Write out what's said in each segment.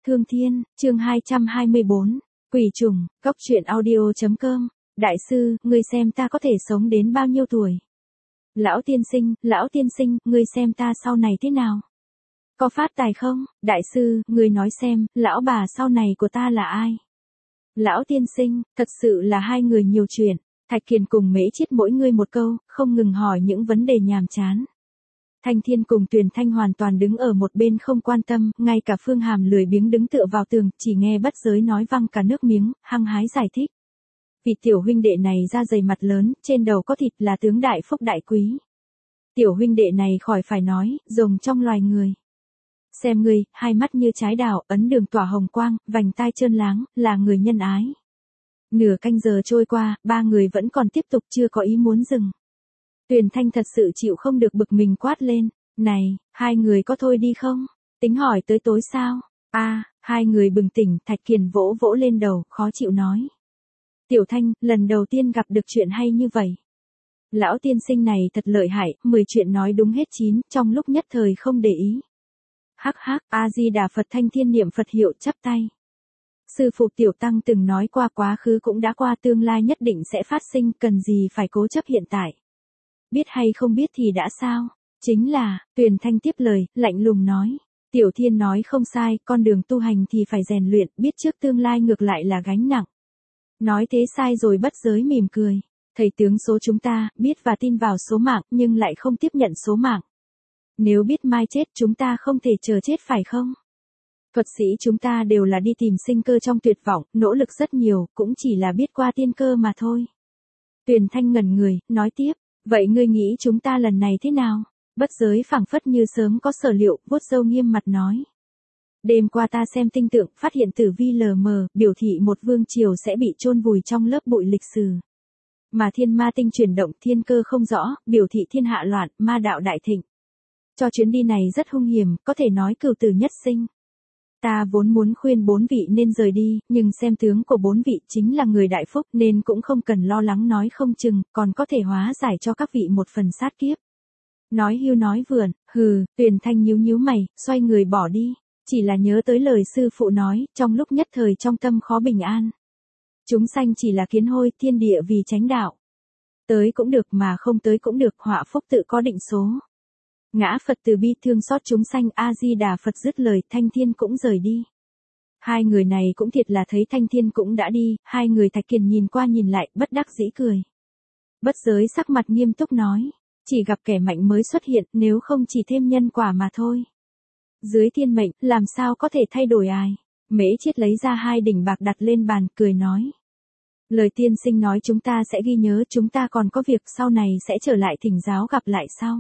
Thương Thiên, chương 224, Quỷ trùng, Cốc truyện audio.com, Đại sư, ngươi xem ta có thể sống đến bao nhiêu tuổi? Lão tiên sinh, ngươi xem ta sau này thế nào? Có phát tài không? Đại sư, ngươi nói xem, lão bà sau này của ta là ai? Lão tiên sinh, thật sự là hai người nhiều chuyện. Thạch Kiền cùng Mễ Chiết mỗi người một câu, không ngừng hỏi những vấn đề nhàm chán. Thanh Thiên cùng Tuyền Thanh hoàn toàn đứng ở một bên không quan tâm, ngay cả Phương Hàm lười biếng đứng tựa vào tường, chỉ nghe Bất Giới nói văng cả nước miếng, hăng hái giải thích. Vì tiểu huynh đệ này da dày mặt lớn, trên đầu có thịt là tướng đại phúc đại quý. Tiểu huynh đệ này khỏi phải nói, rồng trong loài người. Xem ngươi, hai mắt như trái đào, ấn đường tỏa hồng quang, vành tai trơn láng, là người nhân ái. Nửa canh giờ trôi qua, ba người vẫn còn tiếp tục chưa có ý muốn dừng. Tuyền Thanh thật sự chịu không được bực mình quát lên, này, hai người có thôi đi không? Tính hỏi tới tối sao? Hai người bừng tỉnh, Thạch Kiền vỗ vỗ lên đầu, khó chịu nói. Tiểu Thanh, lần đầu tiên gặp được chuyện hay như vậy. Lão tiên sinh này thật lợi hại, 10 chuyện nói đúng hết 9, trong lúc nhất thời không để ý. Hắc hắc, A-di-đà Phật. Thanh Thiên niệm Phật hiệu chắp tay. Sư phụ Tiểu Tăng từng nói qua quá khứ cũng đã qua, tương lai nhất định sẽ phát sinh, cần gì phải cố chấp hiện tại. Biết hay không biết thì đã sao? Chính là, Tuyền Thanh tiếp lời, lạnh lùng nói. Tiểu Thiên nói không sai, con đường tu hành thì phải rèn luyện, biết trước tương lai ngược lại là gánh nặng. Nói thế sai rồi. Bất Giới mỉm cười. Thầy tướng số chúng ta, biết và tin vào số mạng, nhưng lại không tiếp nhận số mạng. Nếu biết mai chết chúng ta không thể chờ chết phải không? Thuật sĩ chúng ta đều là đi tìm sinh cơ trong tuyệt vọng, nỗ lực rất nhiều, cũng chỉ là biết qua tiên cơ mà thôi. Tuyền Thanh ngẩn người, nói tiếp, vậy ngươi nghĩ chúng ta lần này thế nào? Bất Giới phảng phất như sớm có sở liệu, vuốt râu nghiêm mặt nói. Đêm qua ta xem tinh tượng, phát hiện tử vi lờ mờ, biểu thị một vương triều sẽ bị chôn vùi trong lớp bụi lịch sử. Mà thiên ma tinh chuyển động, thiên cơ không rõ, biểu thị thiên hạ loạn, ma đạo đại thịnh. Cho chuyến đi này rất hung hiểm, có thể nói cửu tử nhất sinh. Ta vốn muốn khuyên 4 vị nên rời đi, nhưng xem tướng của 4 vị chính là người đại phúc nên cũng không cần lo lắng, nói không chừng, còn có thể hóa giải cho các vị một phần sát kiếp. Nói hưu nói vượn, Tuyền Thanh nhíu mày, xoay người bỏ đi, chỉ là nhớ tới lời sư phụ nói, trong lúc nhất thời trong tâm khó bình an. Chúng sanh chỉ là kiến hôi, thiên địa vì chánh đạo. Tới cũng được mà không tới cũng được, họa phúc tự có định số. Ngã Phật từ bi thương xót chúng sanh. A-di-đà Phật. Dứt lời, Thanh Thiên cũng rời đi. Hai người này cũng thiệt là thấy Thanh Thiên cũng đã đi, hai người Thạch Kiền nhìn qua nhìn lại, bất đắc dĩ cười. Bất Giới sắc mặt nghiêm túc nói, chỉ gặp kẻ mạnh mới xuất hiện, nếu không chỉ thêm nhân quả mà thôi. Dưới thiên mệnh, làm sao có thể thay đổi ai? Mễ Chiết lấy ra 2 đỉnh bạc đặt lên bàn, cười nói. Lời tiên sinh nói chúng ta sẽ ghi nhớ, chúng ta còn có việc sau này sẽ trở lại thỉnh giáo, gặp lại sau.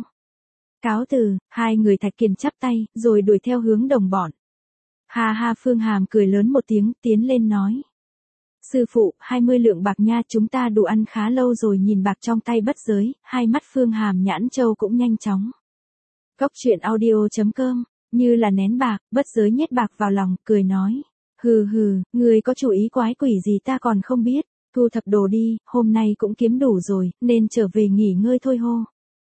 Cáo từ. Hai người Thạch Kiền chắp tay, rồi đuổi theo hướng đồng bọn. Ha ha. Phương Hàm cười lớn một tiếng, tiến lên nói. Sư phụ, 20 lượng bạc nha, chúng ta đủ ăn khá lâu rồi. Nhìn bạc trong tay Bất Giới, hai mắt Phương Hàm nhãn châu cũng nhanh chóng. Cốc truyện audio.com, như là nén bạc. Bất Giới nhét bạc vào lòng, cười nói. Người có chủ ý quái quỷ gì ta còn không biết. Thu thập đồ đi, hôm nay cũng kiếm đủ rồi, nên trở về nghỉ ngơi thôi hô.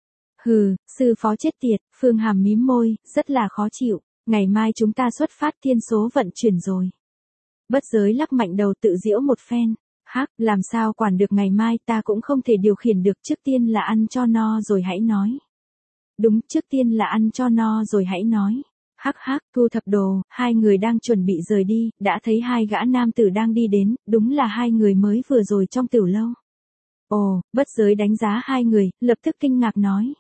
Sư phó chết tiệt. Phương Hàm mím môi, rất là khó chịu. Ngày mai chúng ta xuất phát, thiên số vận chuyển rồi. Bất Giới lắc mạnh đầu tự giễu một phen. Làm sao quản được ngày mai, ta cũng không thể điều khiển được, trước tiên là ăn cho no rồi hãy nói. Đúng, trước tiên là ăn cho no rồi hãy nói. Thu thập đồ, hai người đang chuẩn bị rời đi, đã thấy 2 gã nam tử đang đi đến, đúng là 2 người mới vừa rồi trong tiểu lâu. Ồ. Bất Giới đánh giá 2 người, lập tức kinh ngạc nói.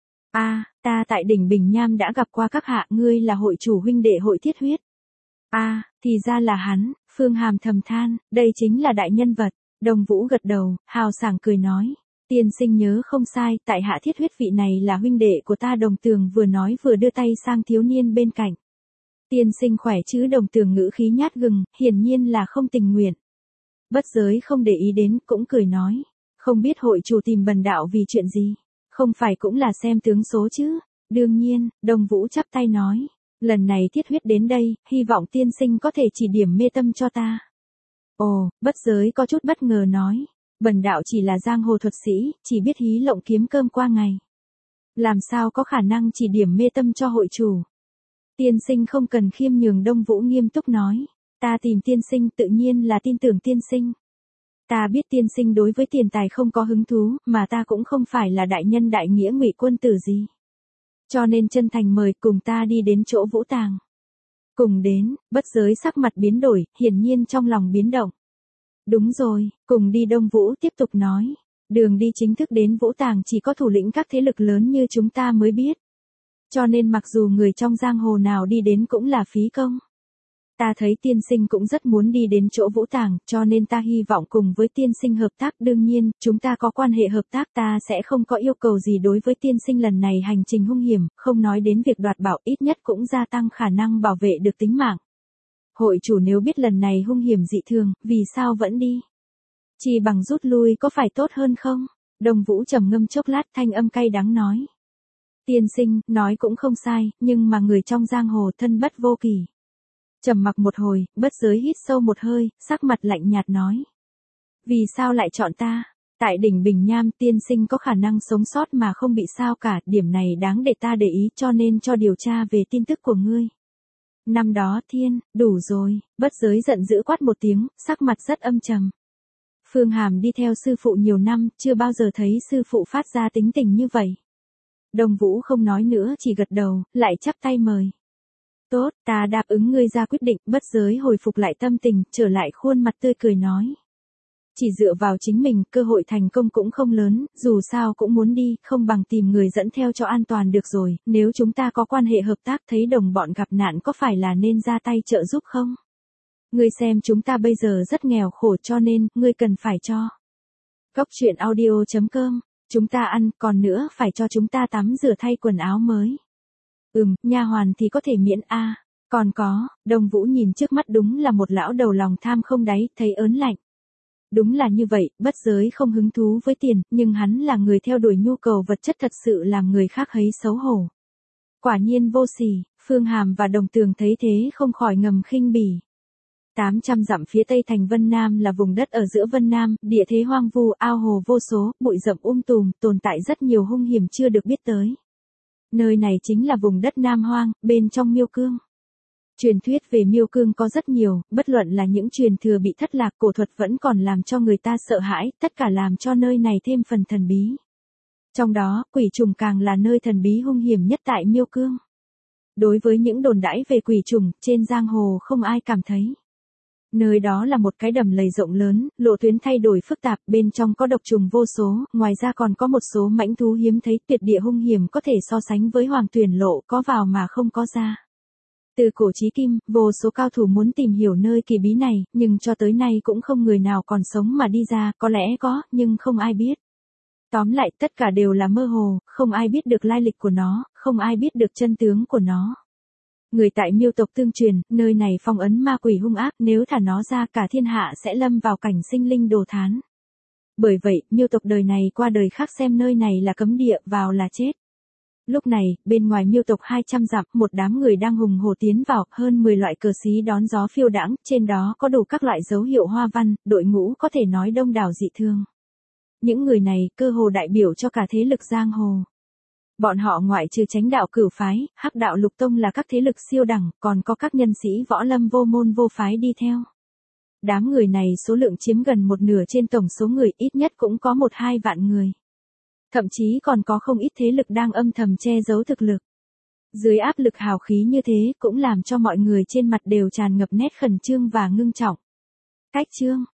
Ta tại đỉnh Bình Nham đã gặp qua các hạ, ngươi là hội chủ huynh đệ hội Thiết Huyết. Thì ra là hắn. Phương Hàm thầm than, đây chính là đại nhân vật. Đồng Vũ gật đầu, hào sảng cười nói. Tiên sinh nhớ không sai, tại hạ Thiết Huyết vị này là huynh đệ của ta. Đồng Tường vừa nói vừa đưa tay sang thiếu niên bên cạnh. Tiên sinh khỏe chứ? Đồng Tường ngữ khí nhát gừng, hiển nhiên là không tình nguyện. Bất Giới không để ý đến, cũng cười nói. Không biết hội chủ tìm bần đạo vì chuyện gì? Không phải cũng là xem tướng số chứ? Đương nhiên. Đồng Vũ chắp tay nói. Lần này Thiết Huyết đến đây, hy vọng tiên sinh có thể chỉ điểm mê tâm cho ta. Ồ. Bất Giới có chút bất ngờ nói. Bần đạo chỉ là giang hồ thuật sĩ, chỉ biết hí lộng kiếm cơm qua ngày. Làm sao có khả năng chỉ điểm mê tâm cho hội chủ? Tiên sinh không cần khiêm nhường, Đông Vũ nghiêm túc nói. Ta tìm tiên sinh tự nhiên là tin tưởng tiên sinh. Ta biết tiên sinh đối với tiền tài không có hứng thú, mà ta cũng không phải là đại nhân đại nghĩa ngụy quân tử gì. Cho nên chân thành mời cùng ta đi đến chỗ Vũ Tàng. Cùng đến, Bất Giới sắc mặt biến đổi, hiển nhiên trong lòng biến động. Đúng rồi, cùng đi, Đông Vũ tiếp tục nói. Đường đi chính thức đến Vũ Tàng chỉ có thủ lĩnh các thế lực lớn như chúng ta mới biết. Cho nên mặc dù người trong giang hồ nào đi đến cũng là phí công. Ta thấy tiên sinh cũng rất muốn đi đến chỗ Vũ Tàng, cho nên ta hy vọng cùng với tiên sinh hợp tác. Đương nhiên, chúng ta có quan hệ hợp tác, ta sẽ không có yêu cầu gì đối với tiên sinh lần này hành trình hung hiểm, không nói đến việc đoạt bảo, ít nhất cũng gia tăng khả năng bảo vệ được tính mạng. Hội chủ nếu biết lần này hung hiểm dị thường, vì sao vẫn đi? Chỉ bằng rút lui có phải tốt hơn không? Đông Vũ trầm ngâm chốc lát, thanh âm cay đắng nói. Tiên sinh, nói cũng không sai, nhưng mà người trong giang hồ thân bất vô kỷ. Trầm mặc một hồi, Bất Giới hít sâu một hơi, sắc mặt lạnh nhạt nói. Vì sao lại chọn ta? Tại đỉnh Bình Nham tiên sinh có khả năng sống sót mà không bị sao cả, điểm này đáng để ta để ý, cho nên cho điều tra về tin tức của ngươi. Năm đó thiên, đủ rồi, Bất Giới giận dữ quát một tiếng, sắc mặt rất âm trầm. Phương Hàm đi theo sư phụ nhiều năm, chưa bao giờ thấy sư phụ phát ra tính tình như vậy. Đông Vũ không nói nữa, chỉ gật đầu, lại chắp tay mời. Tốt, ta đáp ứng ngươi ra quyết định. Bất Giới hồi phục lại tâm tình, trở lại khuôn mặt tươi cười nói. Chỉ dựa vào chính mình, cơ hội thành công cũng không lớn, dù sao cũng muốn đi, không bằng tìm người dẫn theo cho an toàn được rồi. Nếu chúng ta có quan hệ hợp tác, thấy đồng bọn gặp nạn có phải là nên ra tay trợ giúp không? Ngươi xem chúng ta bây giờ rất nghèo khổ, cho nên, ngươi cần phải cho. Cốc truyện audio.com, chúng ta ăn, còn nữa phải cho chúng ta tắm rửa thay quần áo mới. Nha hoàn thì có thể miễn a. Còn có, Đông Vũ nhìn trước mắt đúng là một lão đầu lòng tham không đáy, thấy ớn lạnh. Đúng là như vậy, Bất Giới không hứng thú với tiền, nhưng hắn là người theo đuổi nhu cầu vật chất thật sự làm người khác thấy xấu hổ. Quả nhiên vô sỉ, Phương Hàm và Đồng Tường thấy thế không khỏi ngầm khinh bỉ. 800 dặm phía tây thành Vân Nam là vùng đất ở giữa Vân Nam, địa thế hoang vu, ao hồ vô số, bụi rậm tùm, tồn tại rất nhiều hung hiểm chưa được biết tới. Nơi này chính là vùng đất Nam Hoang, bên trong Miêu Cương. Truyền thuyết về Miêu Cương có rất nhiều, bất luận là những truyền thừa bị thất lạc, cổ thuật vẫn còn làm cho người ta sợ hãi, tất cả làm cho nơi này thêm phần thần bí. Trong đó, quỷ trùng càng là nơi thần bí hung hiểm nhất tại Miêu Cương. Đối với những đồn đãi về quỷ trùng, trên giang hồ không ai cảm thấy. Nơi đó là một cái đầm lầy rộng lớn, lộ tuyến thay đổi phức tạp, bên trong có độc trùng vô số, ngoài ra còn có một số mãnh thú hiếm thấy, tuyệt địa hung hiểm có thể so sánh với Hoàng Tuyển Lộ, có vào mà không có ra. Từ cổ chí kim, vô số cao thủ muốn tìm hiểu nơi kỳ bí này, nhưng cho tới nay cũng không người nào còn sống mà đi ra, có lẽ có, nhưng không ai biết. Tóm lại, tất cả đều là mơ hồ, không ai biết được lai lịch của nó, không ai biết được chân tướng của nó. Người tại Miêu tộc tương truyền, nơi này phong ấn ma quỷ hung ác, nếu thả nó ra cả thiên hạ sẽ lâm vào cảnh sinh linh đồ thán. Bởi vậy, Miêu tộc đời này qua đời khác xem nơi này là cấm địa, vào là chết. Lúc này, bên ngoài Miêu tộc 200 dặm, một đám người đang hùng hổ tiến vào, hơn 10 loại cờ xí đón gió phiêu đãng, trên đó có đủ các loại dấu hiệu hoa văn, đội ngũ có thể nói đông đảo dị thương. Những người này cơ hồ đại biểu cho cả thế lực giang hồ. Bọn họ ngoại trừ Chánh đạo Cửu phái, Hắc đạo Lục tông là các thế lực siêu đẳng, còn có các nhân sĩ võ lâm vô môn vô phái đi theo. Đám người này số lượng chiếm gần một nửa trên tổng số người, ít nhất cũng có 1-2 vạn người. Thậm chí còn có không ít thế lực đang âm thầm che giấu thực lực. Dưới áp lực hào khí như thế cũng làm cho mọi người trên mặt đều tràn ngập nét khẩn trương và ngưng trọng. Cách chương